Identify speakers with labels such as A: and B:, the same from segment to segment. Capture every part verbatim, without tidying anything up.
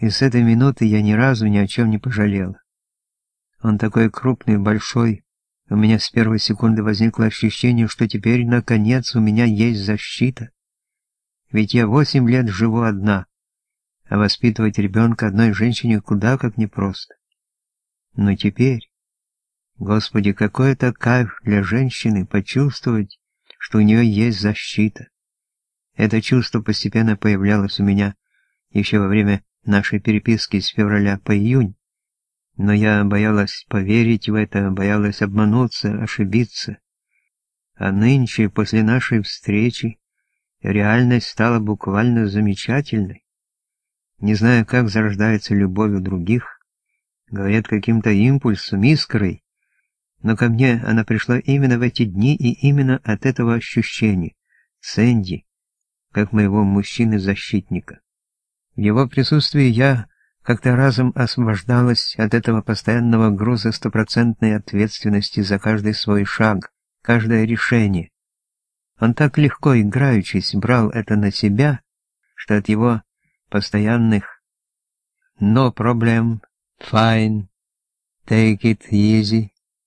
A: И с этой минуты я ни разу ни о чем не пожалела. Он такой крупный, большой. У меня с первой секунды возникло ощущение, что теперь, наконец, у меня есть защита. Ведь я восемь лет живу одна, а воспитывать ребенка одной женщине куда как непросто. Но теперь, Господи, какой это кайф для женщины почувствовать, что у нее есть защита. Это чувство постепенно появлялось у меня еще во время нашей переписки с февраля по июнь. Но я боялась поверить в это, боялась обмануться, ошибиться. А нынче, после нашей встречи, реальность стала буквально замечательной. Не знаю, как зарождается любовь у других, говорят, каким-то импульсом, искрой, но ко мне она пришла именно в эти дни и именно от этого ощущения, Сэнди, как моего мужчины-защитника. В его присутствии я как-то разом освобождалась от этого постоянного груза стопроцентной ответственности за каждый свой шаг, каждое решение. Он так легко, играючись, брал это на себя, что от его постоянных «no problem», «fine», «take it easy»,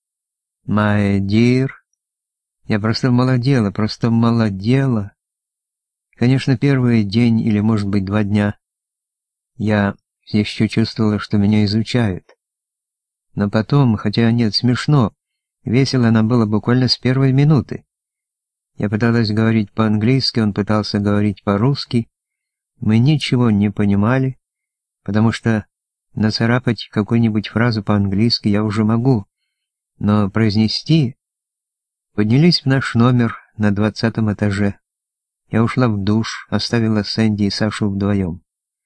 A: «my dear» я просто молодела, просто молодела. Конечно, первый день или, может быть, два дня я еще чувствовала, что меня изучают. Но потом, хотя нет, смешно, весело нам было буквально с первой минуты. Я пыталась говорить по-английски, он пытался говорить по-русски. Мы ничего не понимали, потому что нацарапать какую-нибудь фразу по-английски я уже могу, но произнести... Поднялись в наш номер на двадцатом этаже. Я ушла в душ, оставила Сэнди и Сашу вдвоем.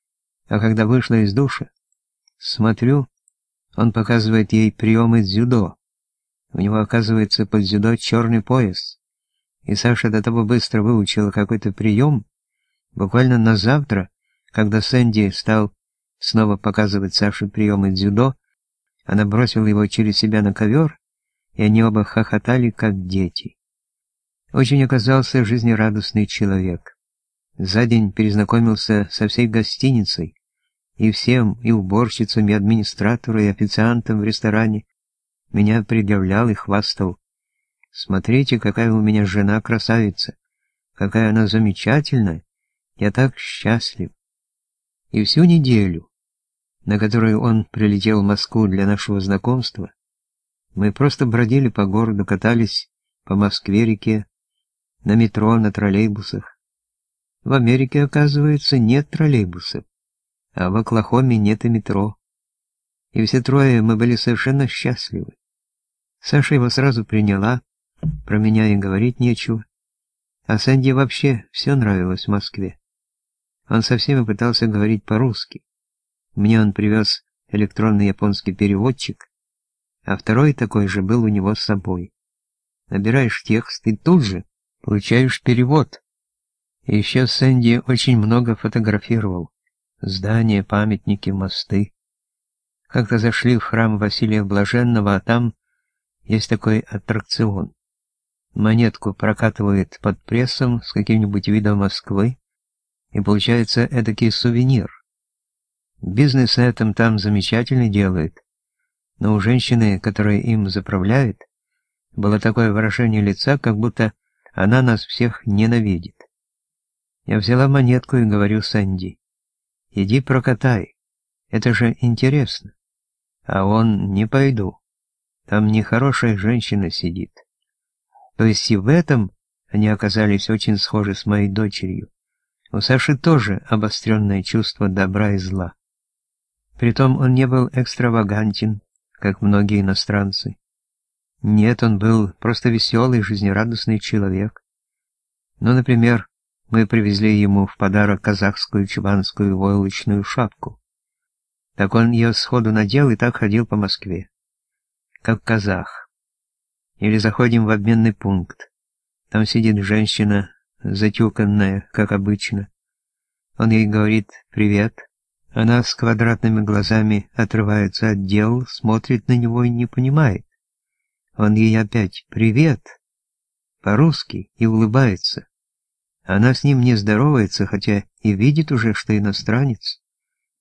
A: А когда вышла из душа, смотрю, он показывает ей приемы дзюдо. У него, оказывается, под дзюдо черный пояс. И Саша до того быстро выучила какой-то прием, буквально на завтра, когда Сэнди стал снова показывать Саше приемы дзюдо, она бросила его через себя на ковер, и они оба хохотали, как дети. Очень оказался жизнерадостный человек. За день перезнакомился со всей гостиницей, и всем, и уборщицам, и администратору, и официантам в ресторане. Меня предъявлял и хвастал. Смотрите, какая у меня жена красавица, какая она замечательная, я так счастлив. И всю неделю, на которую он прилетел в Москву для нашего знакомства, мы просто бродили по городу, катались по Москве-реке, на метро, на троллейбусах. В Америке, оказывается, нет троллейбусов, а в Оклахоме нет и метро. И все трое мы были совершенно счастливы. Саша его сразу приняла, про меня и говорить нечего. А Сэнди вообще все нравилось в Москве. Он со всеми пытался говорить по-русски. Мне он привез электронный японский переводчик, а второй такой же был у него с собой. Набираешь текст и тут же получаешь перевод. И еще Сэнди очень много фотографировал. Здания, памятники, мосты. Как-то зашли в храм Василия Блаженного, а там есть такой аттракцион. Монетку прокатывает под прессом с каким-нибудь видом Москвы, и получается эдакий сувенир. Бизнес на этом там замечательно делает, но у женщины, которая им заправляет, было такое выражение лица, как будто она нас всех ненавидит. Я взяла монетку и говорю Сэнди: «Иди прокатай, это же интересно». А он: «Не пойду, там нехорошая женщина сидит». То есть и в этом они оказались очень схожи с моей дочерью. У Саши тоже обостренное чувство добра и зла. Притом он не был экстравагантен, как многие иностранцы. Нет, он был просто веселый, жизнерадостный человек. Ну, например, мы привезли ему в подарок казахскую чубанскую войлочную шапку. Так он ее сходу надел и так ходил по Москве, как казах. Или заходим в обменный пункт. Там сидит женщина, затюканная, как обычно. Он ей говорит «привет». Она с квадратными глазами отрывается от дел, смотрит на него и не понимает. Он ей опять «привет» по-русски и улыбается. Она с ним не здоровается, хотя и видит уже, что иностранец.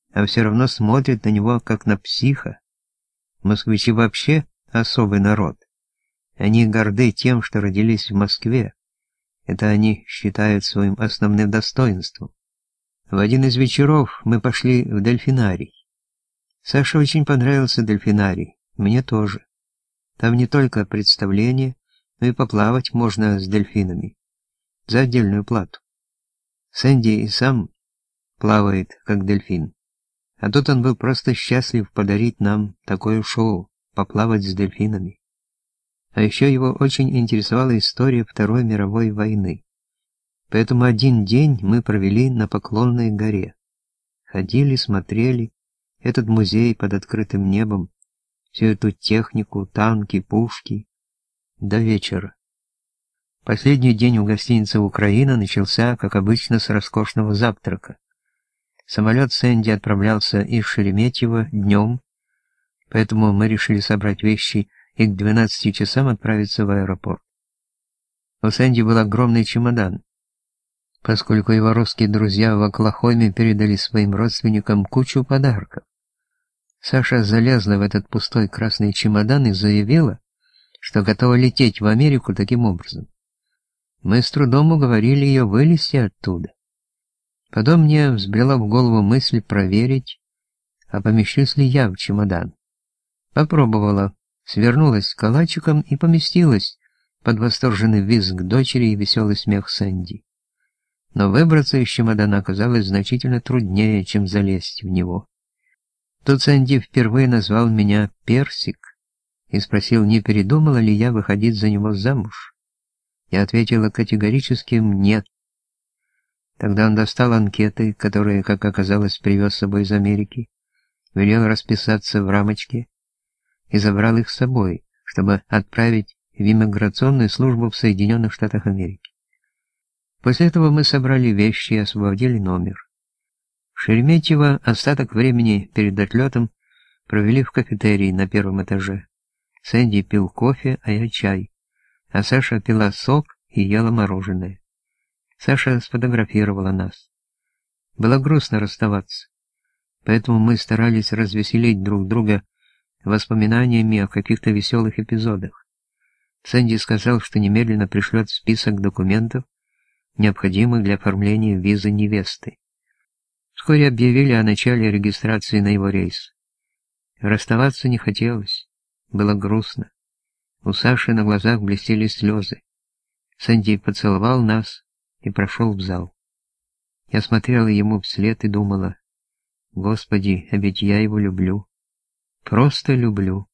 A: а все равно смотрят на него как на психа. Москвичи вообще особый народ. Они горды тем, что родились в Москве. Это они считают своим основным достоинством. В один из вечеров мы пошли в дельфинарий. Саше очень понравился дельфинарий, мне тоже. Там не только представление, но и поплавать можно с дельфинами. За отдельную плату. Сэнди и сам плавает, как дельфин. А тут он был просто счастлив подарить нам такое шоу, поплавать с дельфинами. А еще его очень интересовала история Второй мировой войны. Поэтому один день мы провели на Поклонной горе. Ходили, смотрели этот музей под открытым небом, всю эту технику, танки, пушки, до вечера. Последний день у гостиницы «Украина» начался, как обычно, с роскошного завтрака. Самолет Сэнди отправлялся из Шереметьево днем, поэтому мы решили собрать вещи и к двенадцати часам отправиться в аэропорт. У Сэнди был огромный чемодан, поскольку его русские друзья в Оклахоме передали своим родственникам кучу подарков. Саша залезла в этот пустой красный чемодан и заявила, что готова лететь в Америку таким образом. Мы с трудом уговорили ее вылезти оттуда. Потом мне взбрела в голову мысль проверить, а помещусь ли я в чемодан. Попробовала, свернулась калачиком и поместилась под восторженный визг дочери и веселый смех Сэнди. Но выбраться из чемодана оказалось значительно труднее, чем залезть в него. Тут Сэнди впервые назвал меня Персик и спросил, не передумала ли я выходить за него замуж. Я ответила категорическим «нет». Тогда он достал анкеты, которые, как оказалось, привез с собой из Америки, велел расписаться в рамочке и забрал их с собой, чтобы отправить в иммиграционную службу в Соединенных Штатах Америки. После этого мы собрали вещи и освободили номер. В Шереметьево остаток времени перед отлетом провели в кафетерии на первом этаже. Сэнди пил кофе, а я чай, а Саша пила сок и ела мороженое. Саша сфотографировала нас. Было грустно расставаться, поэтому мы старались развеселить друг друга воспоминаниями о каких-то веселых эпизодах. Сэнди сказал, что немедленно пришлет список документов, необходимых для оформления визы невесты. Вскоре объявили о начале регистрации на его рейс. Расставаться не хотелось, было грустно. У Саши на глазах блестели слезы. Сэнди поцеловал нас и прошел в зал. Я смотрела ему вслед и думала, «Господи, а ведь я его люблю. Просто люблю».